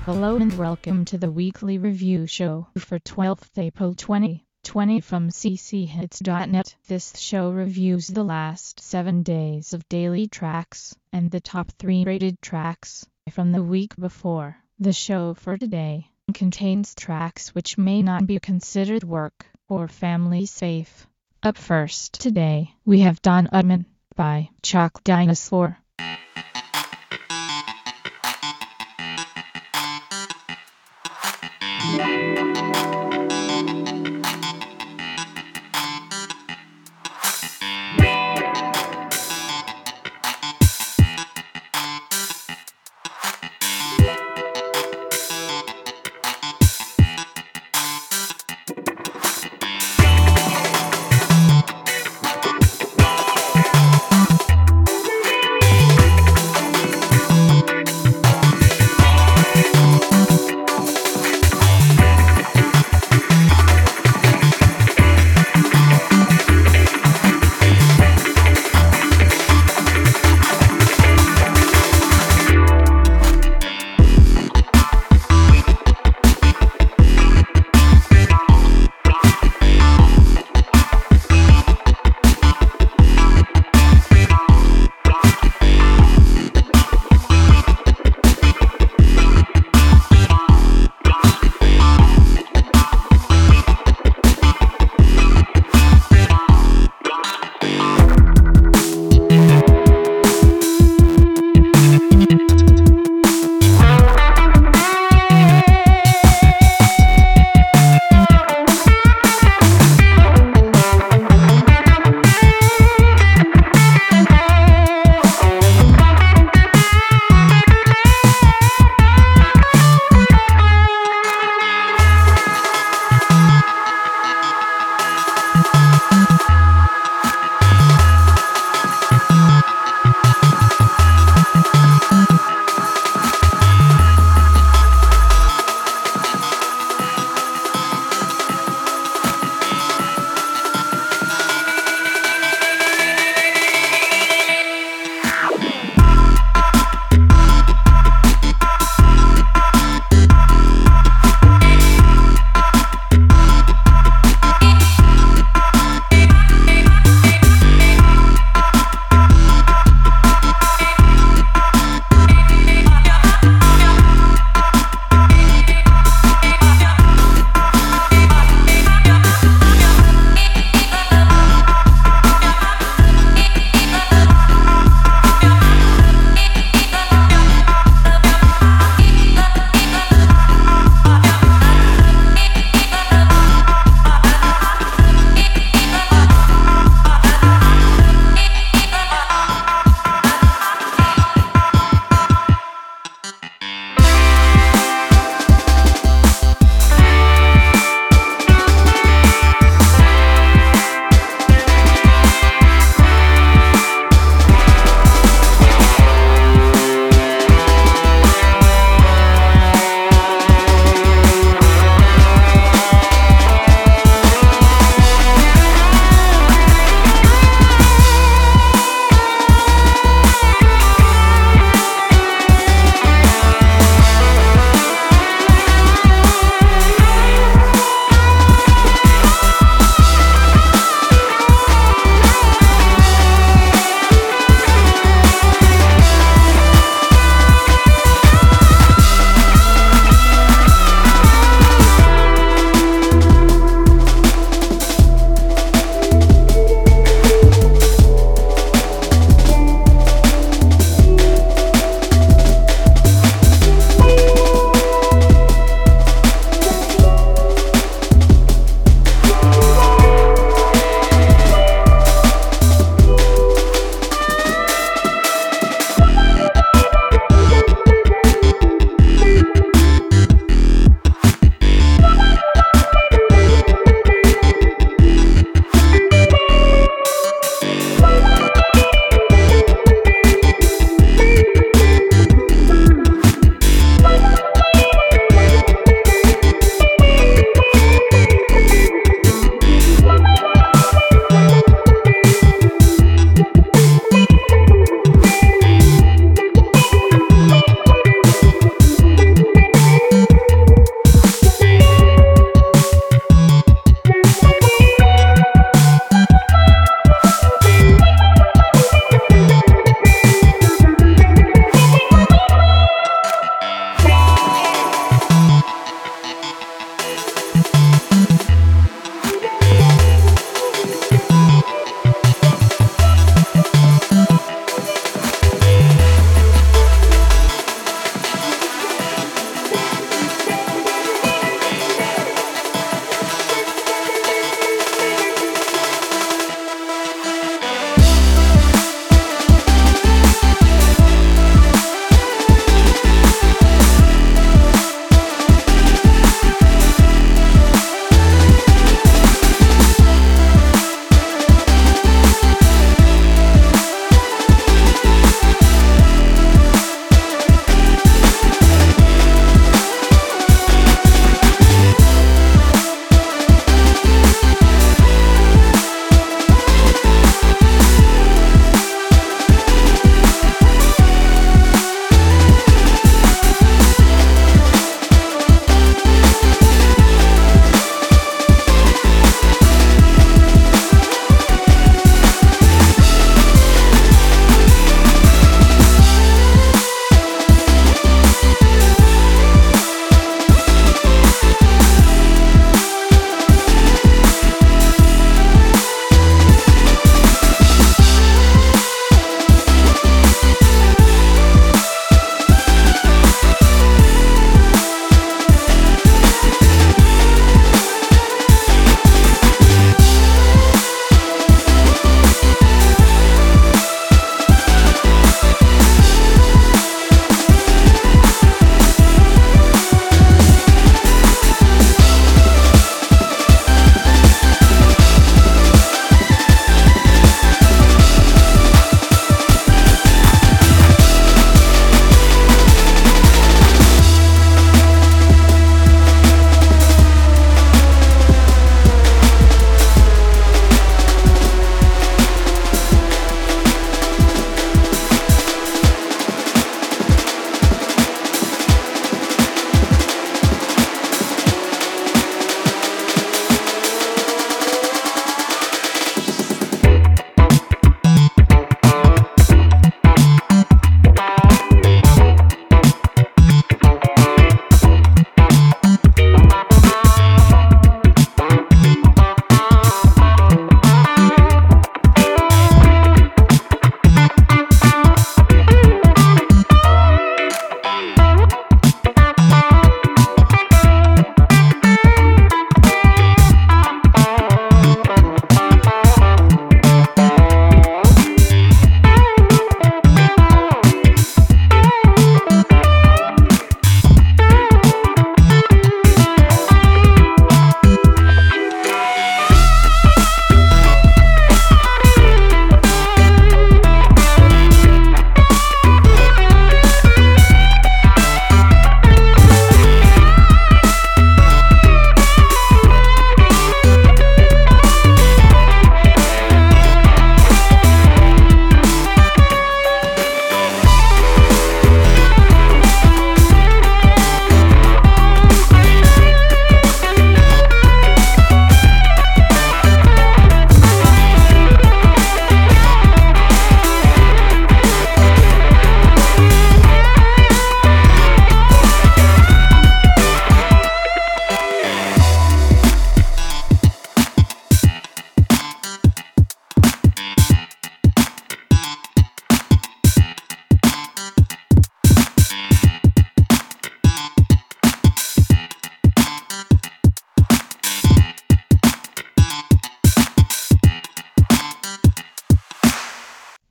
Hello and welcome to the weekly review show for 12th April 2020 from cchits.net. This show reviews the last 7 days of daily tracks and the top 3 rated tracks from the week before. The show for today contains tracks which may not be considered work or family safe. Up first today, we have Don Udman by Chalk Dinosaur.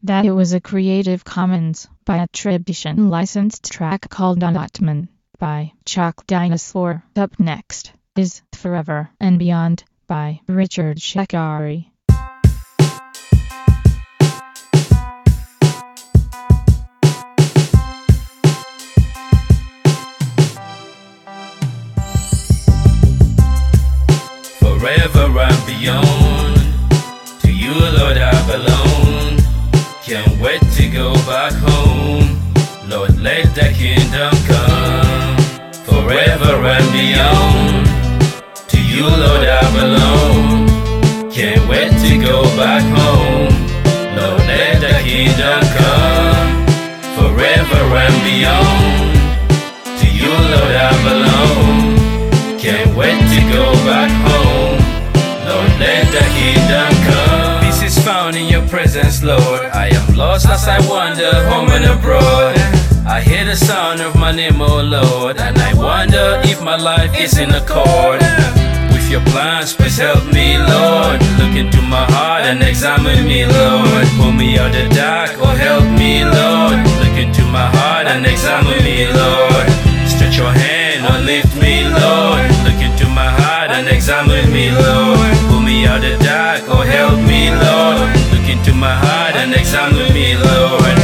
That it was a Creative Commons by attribution licensed track called Allotment by Chalk Dinosaur. Up next is Forever and Beyond by Richard Shekari. Forever and beyond, to you, Lord, I belong. Can't wait to go back home. Lord, let thy kingdom come. Forever and beyond, to you, Lord, I belong. Can't wait to go back home. Lord, let thy kingdom come. Forever and beyond, to you, Lord, I belong. Can't wait to go back home. Lord, let the kingdom come. Peace is found in your presence, Lord. I am lost as I wander home and abroad. I hear the sound of my name, oh Lord, and I wonder if my life is in accord with your plans. Please help me, Lord. Look into my heart and examine me, Lord. Pull me out the dark, oh help me, Lord. Look into my heart and examine me, Lord. Stretch your hand or lift me, Lord. Look into my heart and examine me, Lord. Pull me out the dark, oh help me, Lord. Look into my heart and examine me, Lord.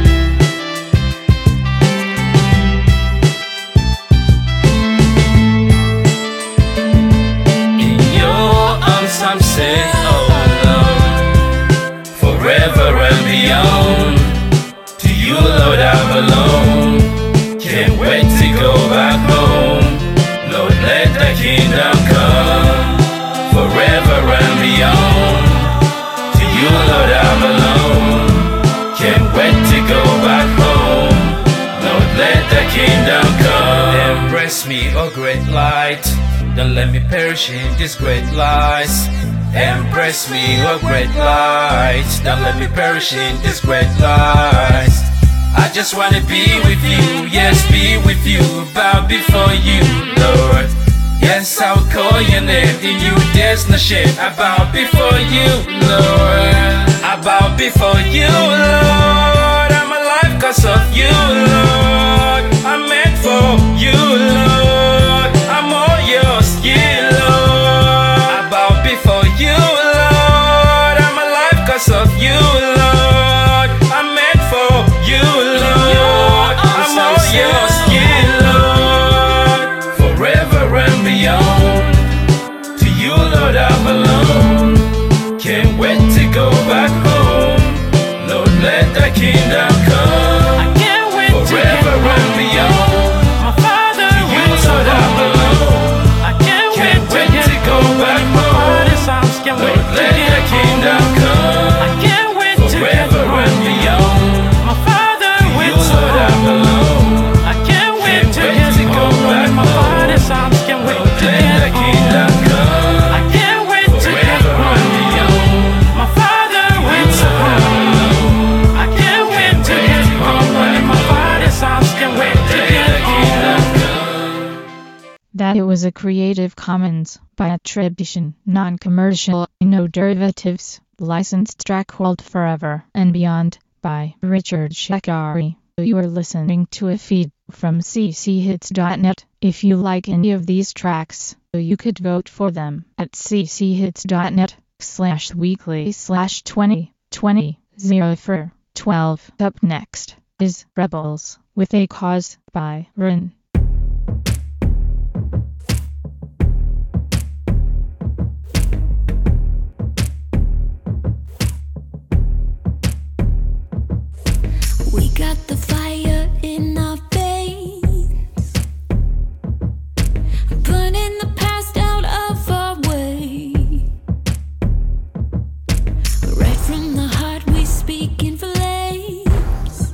In your arms I'm safe, oh Lord. Forever and beyond, to you, Lord, I belong. Can't wait to go back home. Lord, let the kingdom come. Forever and beyond, to you, Lord, I belong. Can't wait to go back home. Lord, let the kingdom come. Embrace me, oh great light. Don't let me perish in this great lies. Embrace me, oh great light. Don't let me perish in this great lies. I just wanna be with you, yes, be with you, bow before you, Lord. Yes, I will call your name, in you there's no shame. I bow before you, Lord. I bow before you, Lord. I'm alive cause of you, Lord. I'm meant for you, Lord. I'm all yours, yeah, Lord. I bow before you, Lord. I'm alive cause of you, Lord. I'm meant for you, Lord. I'm all yours, yeah, Lord. Forever and beyond, to you, Lord, I belong. Can't wait to go back home. Lord, let the kingdom come. I can't wait Forever and beyond, my Father, to you, Lord, I belong. I can't Wait to go back home. Lord, let the kingdom come. I can't wait to Forever and beyond, my Father, to you, Lord, I belong. I can't wait to go back my home. Father's arms. Can't wait Lord, to let the get kingdom home. come. I can't wait to get Forever and home. beyond, My Father, to you, waits Lord, I home. belong. I can't wait to get home. In my Father's arms. Can't wait to Let get the kingdom home. come. That it was a Creative Commons by attribution, non-commercial, no derivatives, licensed track called Forever and Beyond by Richard Shekari. You are listening to a feed from cchits.net. If you like any of these tracks, you could vote for them at cchits.net/weekly/2020 Up next is Rebels with A Cause by Rin. We got the fire in our veins, burning the past out of our way. Right from the heart we speak in flames,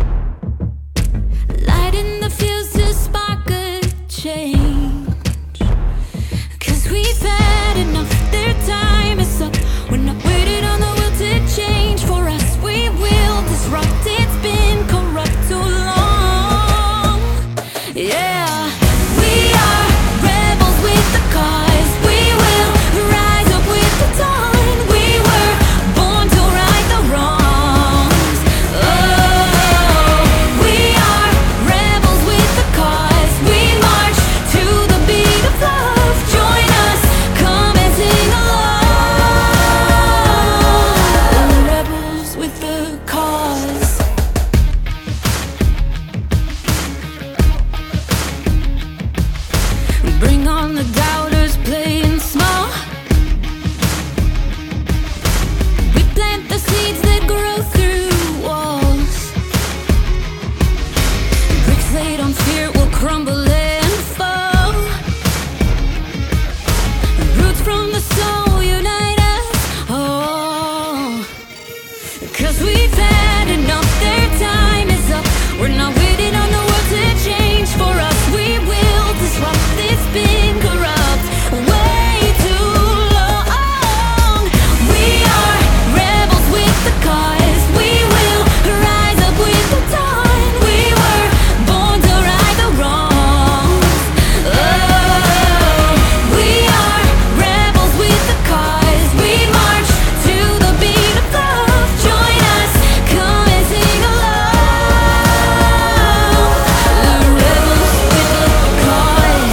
lighting the fuse to spark a change. 'Cause we've had enough, their time is up. We're not waiting on the will to change. For us we will disrupt, it's been corrupt. 'cause we've had enough. Their time is up. We're not waiting on the world to change for us. We will disrupt this spin corrupt way too long. We are rebels with the cause. We will rise up with the dawn. We were born to right the wrongs. Oh, we are rebels with the cause. We march to the beat of love. Join us, come and sing along. We're rebels with the cause.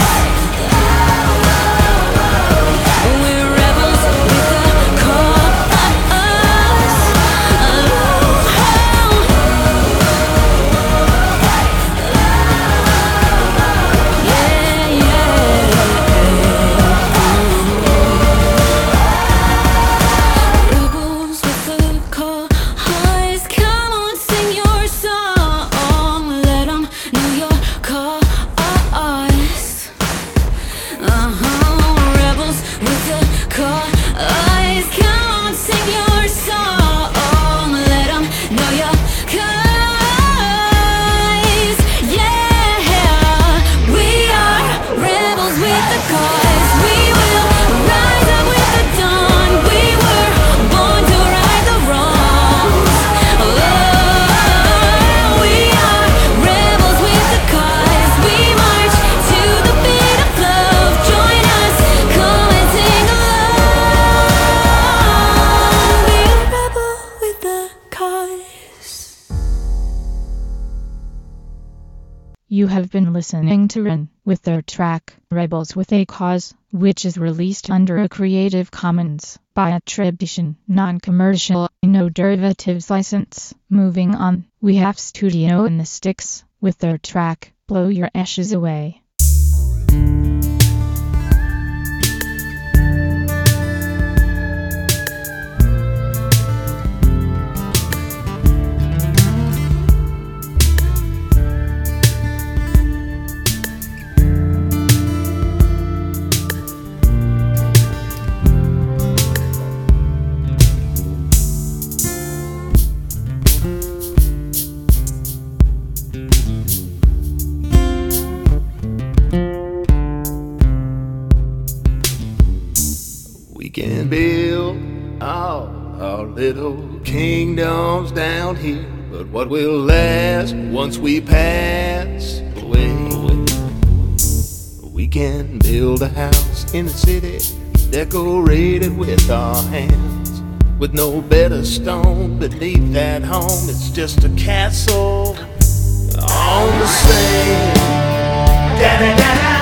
We're rebels with the cause. Yeah, rebels with the cause. Come on, sing your song. Let 'em know your cause. Rebels with the cause. Come on, sing your song. Let 'em know your cause. Yeah, we are rebels with the cause. We will rise up with the dawn. We were born to right the wrongs. Oh, we are rebels with the cause. We march to the beat of love. Join us, come and sing along. We're rebel with the cause. You have been listening to Ren with their track Rebels with a Cause, which is released under a Creative Commons by attribution, non-commercial, no derivatives license. Moving on, we have Studio in the Sticks with their track Blow Your Ashes Away. We can build all our little kingdoms down here, but what will last once we pass away? We can build a house in the city, decorated with our hands, with no better stone beneath that home. It's just a castle on the sand. Da-da-da-da.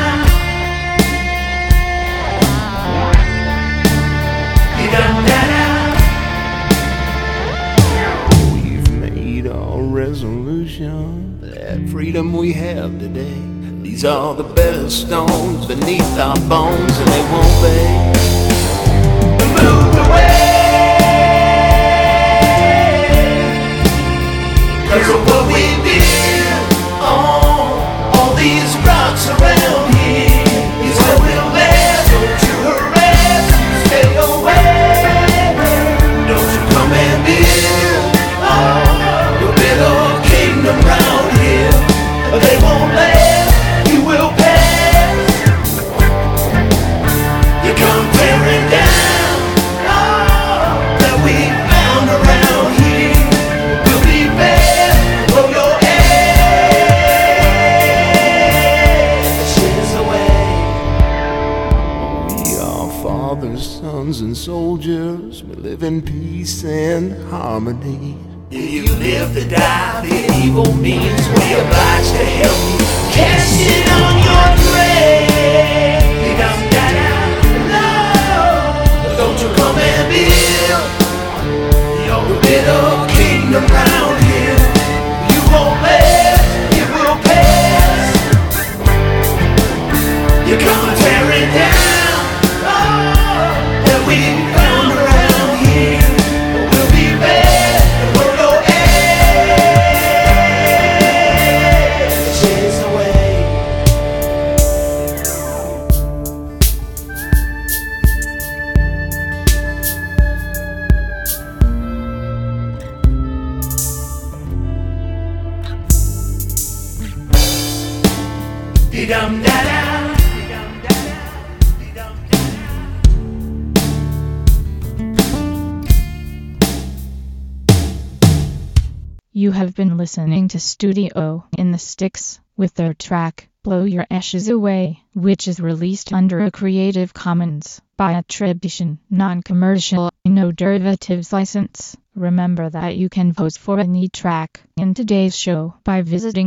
We've made our resolution, that freedom we have today. These are the better stones beneath our bones, and they won't be moved away. 'Cause of what we build on all these rocks around here is what will last. Don't you harass, stay away. Don't you come and build your little kingdom round here. They won't last, you will pass. You come tearing down all that we found around here. We'll be bad, blow your ashes away. We are fathers, sons, and soldiers. We live in peace and harmony. If you live to die, the evil means we oblige to help you. Cast it on your grave. You don't die, no. Don't you come and build your little kingdom round here. You won't last, you will pass. You come tearing down all that we found around here. We'll be bad, blow your ashes away. You have been listening to Studio in the Sticks with their track Blow Your Ashes Away, which is released under a Creative Commons by attribution, non-commercial, no derivatives license. Remember that you can vote for any track in today's show by visiting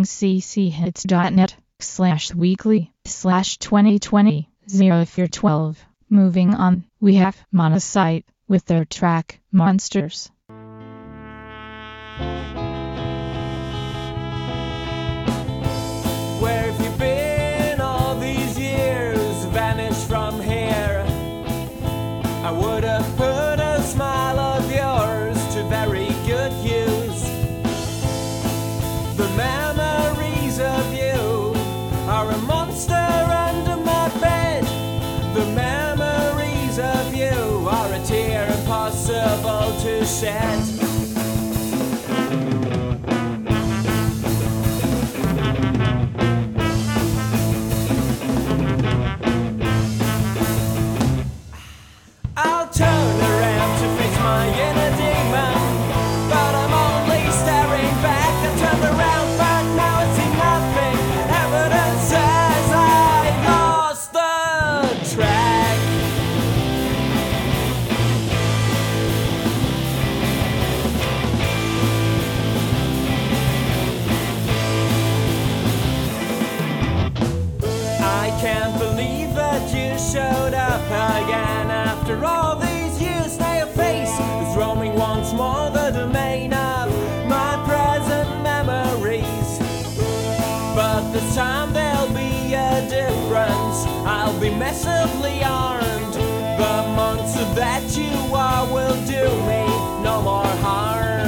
cchits.net/weekly/2020 if you're 12. Moving on, we have Monocyte with their track Monsters. Where have you been all these years? Vanished from here. I would have put a smile of yours to very good use. The memories of you are a monster under my bed. The memories of you are a tear impossible to shed. I'll turn around to face my inner demon, but I'm only staring back. I turned around, but now I see nothing. Evidence says I lost the track. I can't believe that you showed up again. After all these years, now your face is roaming once more the domain of my present memories. But this time there'll be a difference. I'll be massively armed. The monster that you are will do me no more harm.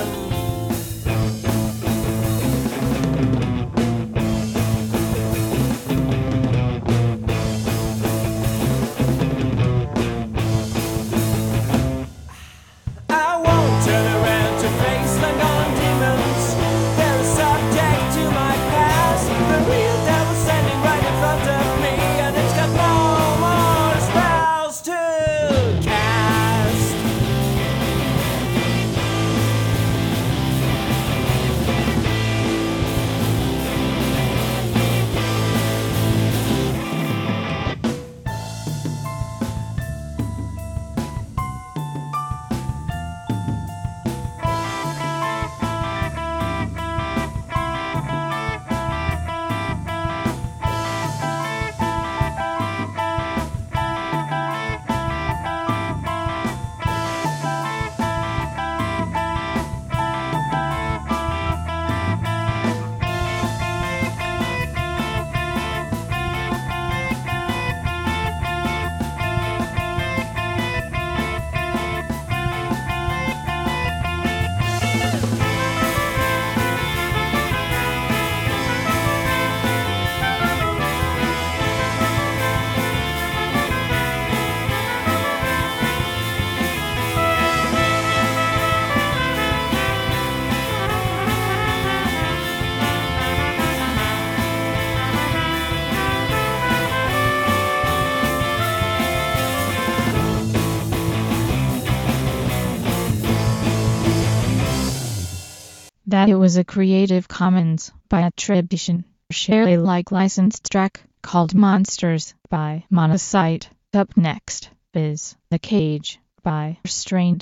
That it was a Creative Commons by attribution, share Alike licensed track called Monsters by Monocyte. Up next is The Cage by Restrained.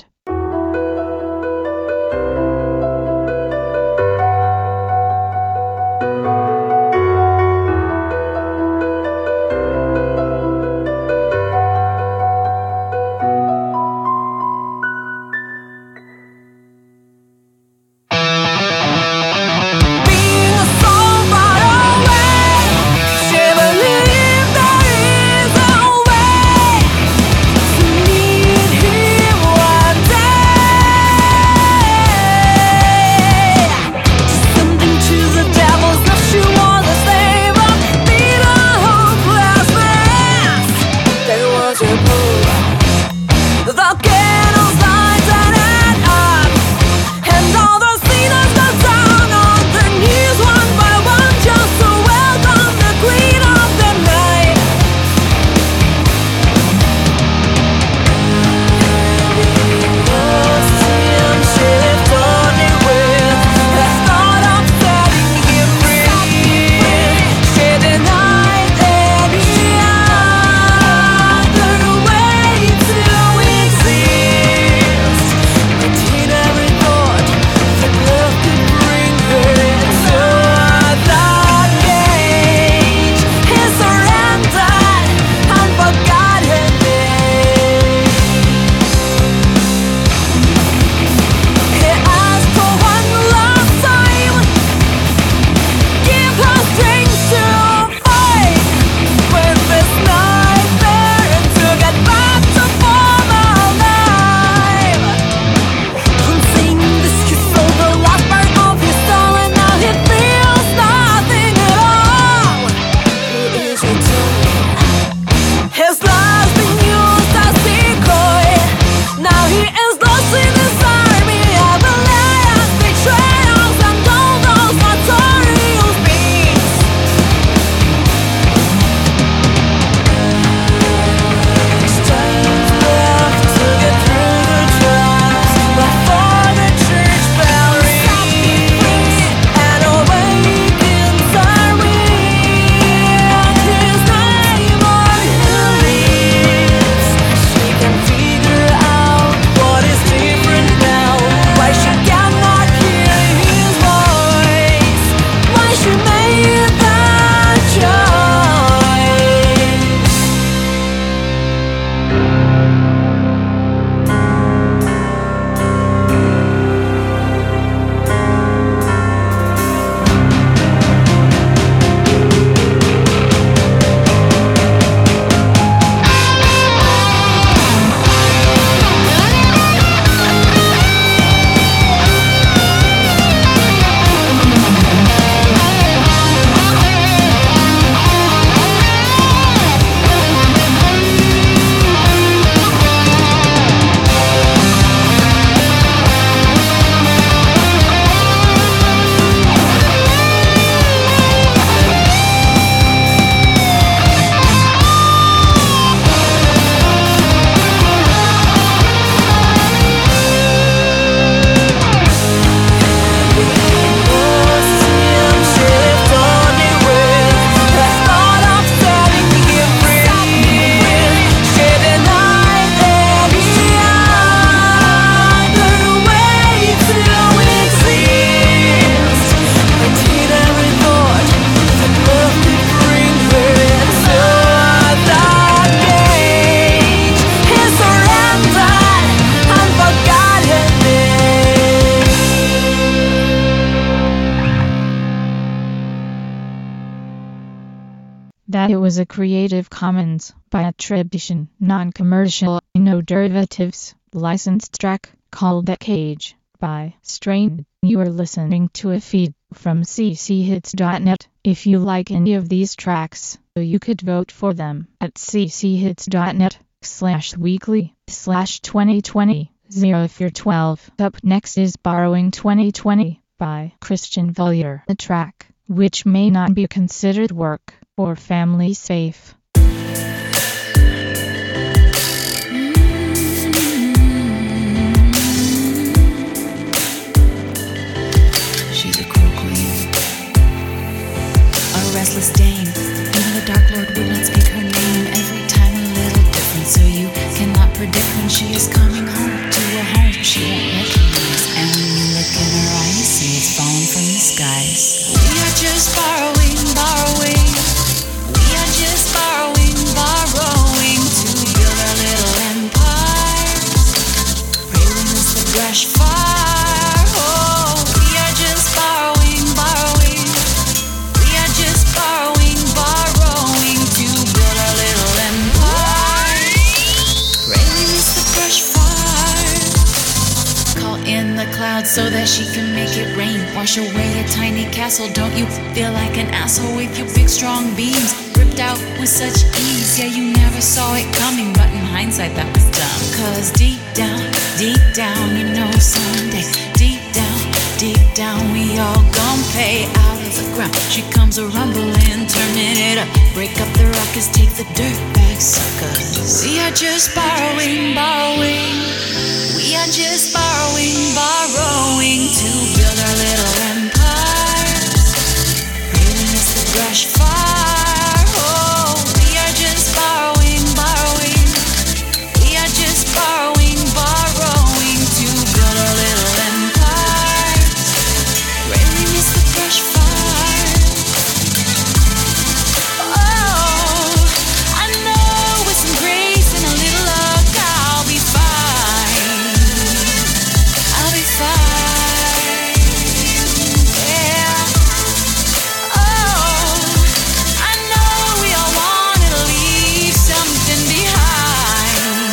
Need him one day. That it was a Creative Commons by attribution, non-commercial, no derivatives, licensed track called The Cage by Strain. You are listening to a feed from cchits.net. If you like any of these tracks, you could vote for them at cchits.net/weekly/2020 if you're 12. Up next is Borrowing 2020 by Christian Valier, a track which may not be considered work or family safe. She's a cruel queen, a restless dame. Even the Dark Lord would not speak her name. Every time a little different, so you cannot predict when she is coming home to a home she won't recognize. And when you look in her eyes, see it's falling from the skies. We are just borrowing, borrowing. We are just borrowing, borrowing to build our little empires. Pray we miss the brush fire. Oh, we are just borrowing, borrowing. We are just borrowing, borrowing to build our little empires. Pray we miss the brush fire. Call in the clouds so that she can make it rain. Wash away a tiny castle. Don't you feel like an asshole with your big strong beams ripped out with such ease? Yeah, you never saw it coming, but in hindsight that was dumb. Cause deep down, you know someday, deep down, we all gon' pay out of the ground. She comes a rumbling, turning it up, break up the rockets, take the dirt back, suckers. We are just borrowing, borrowing. We are just borrowing, borrowing to build our little empires. Really miss the brush fire. Oh, we are just borrowing, borrowing. We are just borrowing, borrowing to build our little empires. Really miss the brush fire. Oh, I know with some grace and a little luck I'll be fine. I'll be fine. Yeah. Oh, I know we all wanted to leave something behind.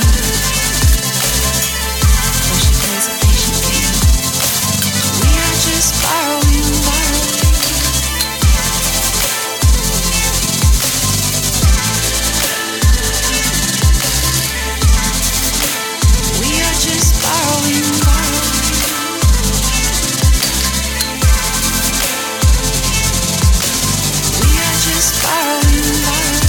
But she plays a patient game. We are just borrowing, borrowing. We are just borrowing, borrowing. We are just borrowing, borrowing.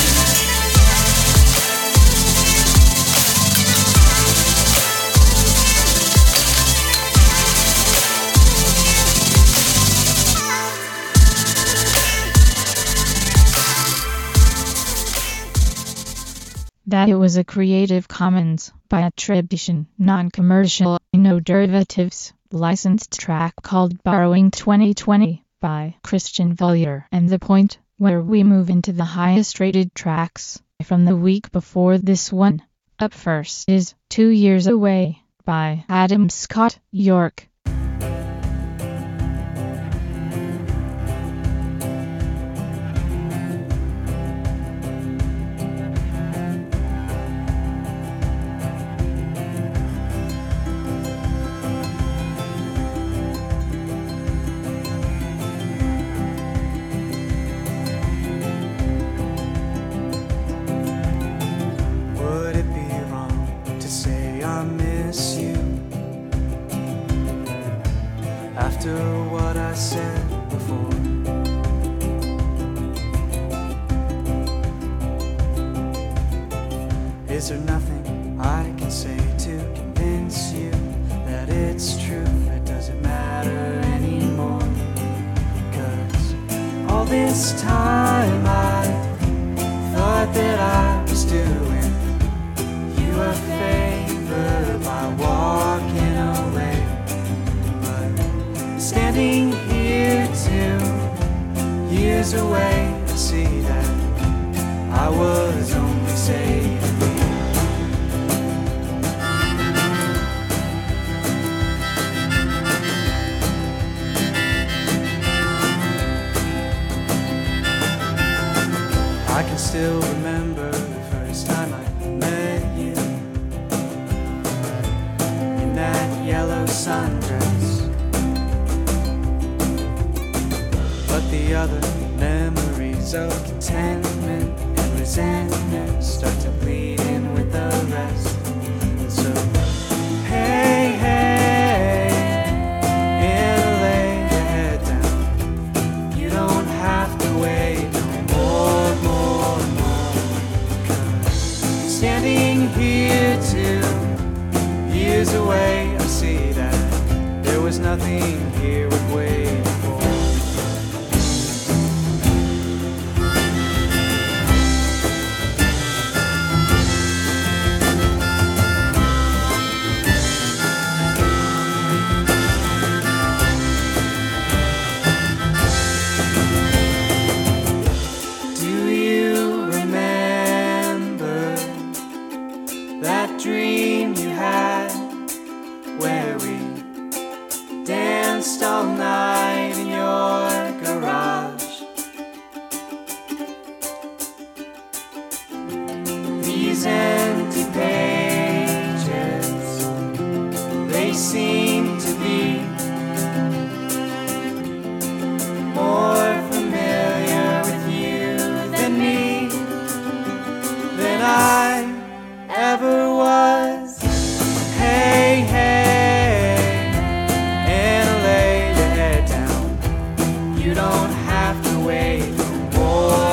That it was a Creative Commons by attribution, non-commercial, no derivatives, licensed track called Borrowing 2020 by Christian Valier. And the point where we move into the highest rated tracks from the week before this one. Up first is 2 Years Away by Adam Scott York. Would it be wrong to say I miss you after what I said before? Is there nothing I can say to convince you that it's true? It doesn't matter anymore. 'Cause all this time I thought that I was doing you a favor by walking away. But standing here 2 years away, I see that I was only saving me. the other memories of contentment and resentment start to bleed in with the rest. And so, hey, hey, and lay your head down. You don't have to wait no more. 'Cause standing here 2 years away, I see that there was nothing here worth waiting for. Do you remember that dream you had where we danced all night in your garage? These empty pages, they seem to be more familiar with you than me, than I ever was. Hey, hey, and lay your head down. You don't have to wait more.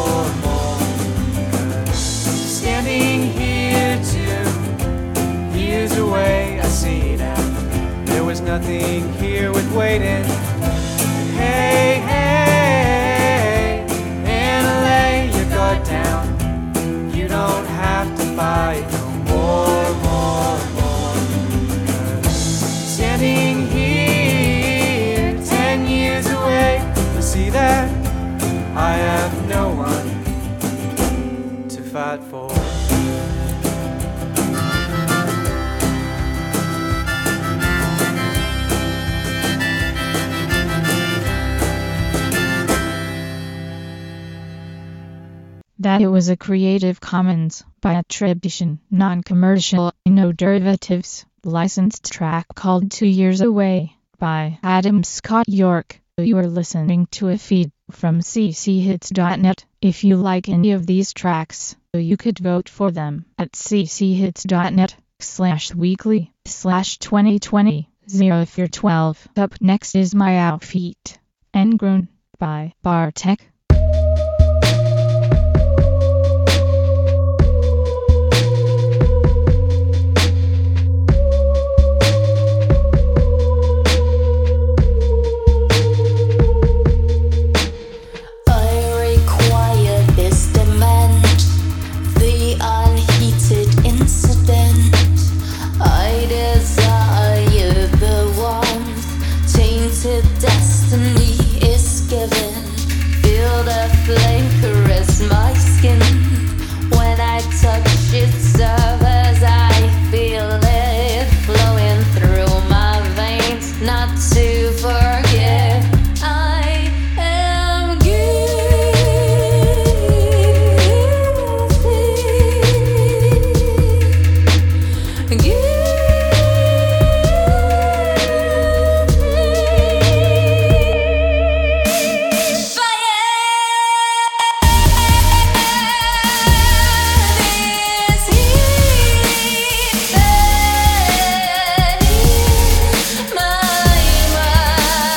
'Cause standing here 2 years away, I see that there was nothing here worth waiting. Hey, hey, and lay your guard down. You don't have to fight no more. 'Cause standing here 10 years away, I see that I have no one to fight for. That it was a Creative Commons by attribution, non-commercial, no derivatives, licensed track called 2 Years Away by Adam Scott York. You are listening to a feed from cchits.net. If you like any of these tracks, you could vote for them at cchits.net/weekly/2020-0412. Up next is My Outfit, Engrown by Bartek. Destiny is given. Feel the flame caress my skin. When I touch it, serve as I feel it flowing through my veins. Not to forget, I am guilty. My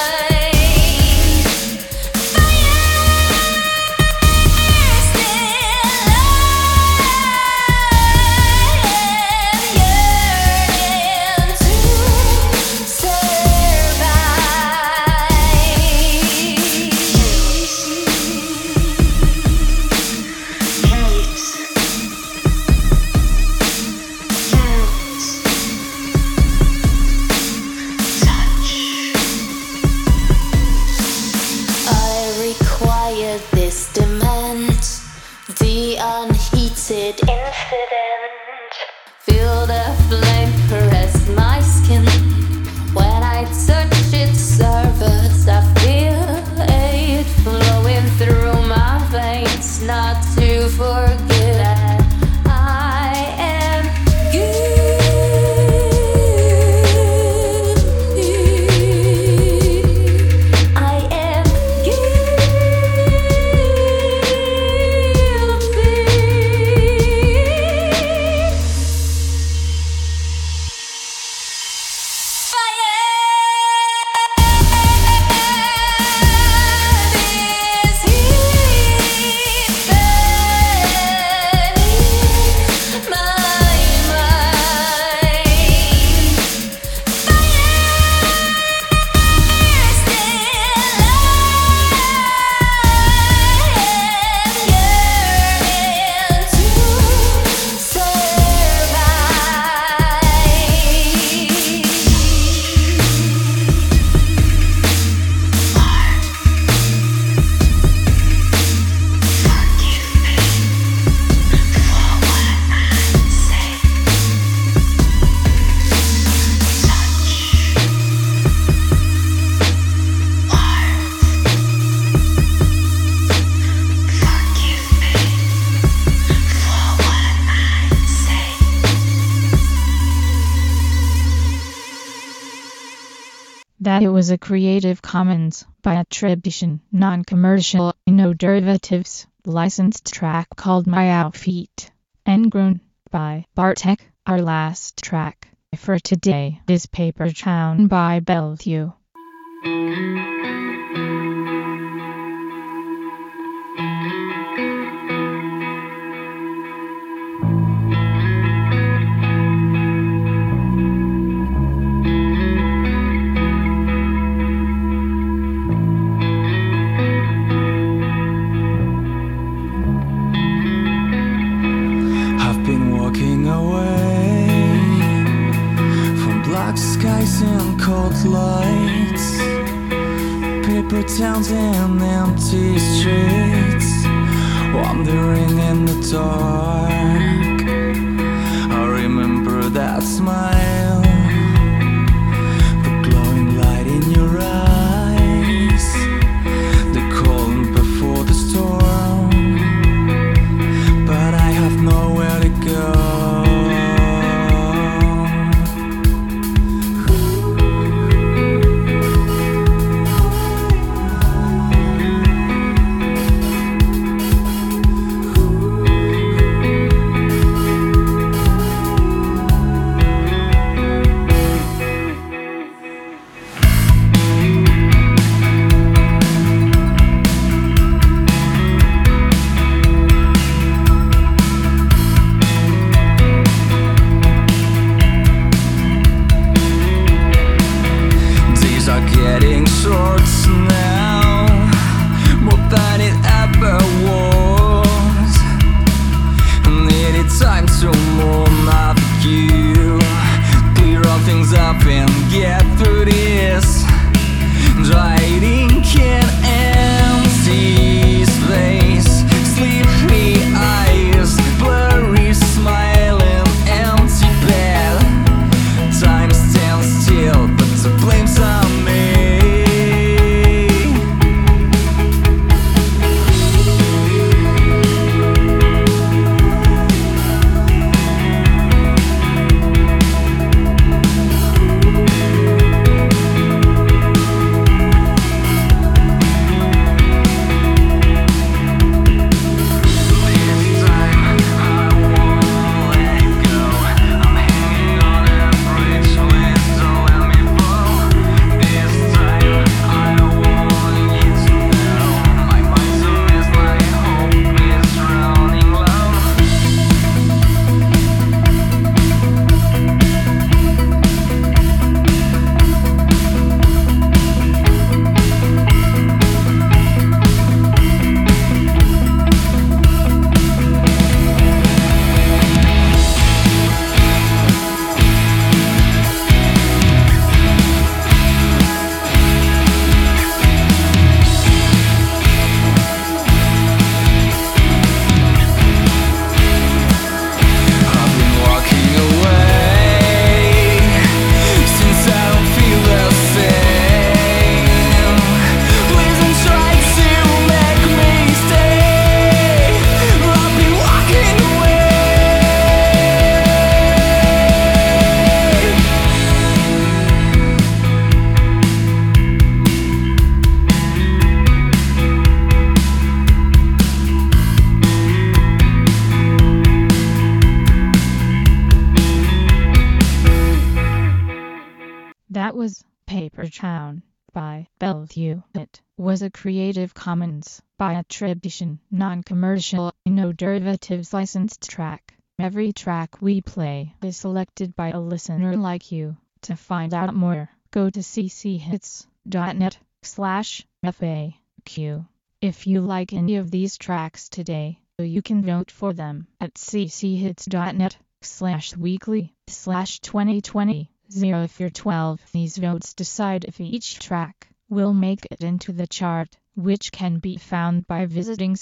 It was a Creative Commons by attribution, non-commercial, no derivatives, licensed track called My Outfit. And Grown by Bartek. Our last track for today is Paper Town by Bellevue. Skies and cold lights, paper towns and empty streets, wandering in the dark. I remember that smile, the glowing light in your eyes, the calm before the storm, but I have nowhere to go. Getting short now, more than it ever was. Needed time to move my view, clear all things up and get through this. Dry ink in empty space, sleepy eyes, blurry smile and empty bed. Time stands still, but the blame's on me. That was Paper Town by Bellevue. It was a Creative Commons by attribution, non-commercial, no derivatives licensed track. Every track we play is selected by a listener like you. To find out more, go to cchits.net/FAQ. If you like any of these tracks today, you can vote for them at cchits.net/weekly/2020. 0 if you're 12. These votes decide if each track will make it into the chart, which can be found by visiting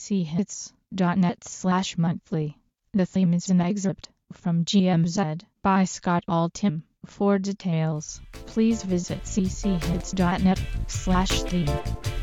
cchits.net/monthly. The theme is an excerpt from GMZ by Scott Altham. For details, please visit cchits.net/theme.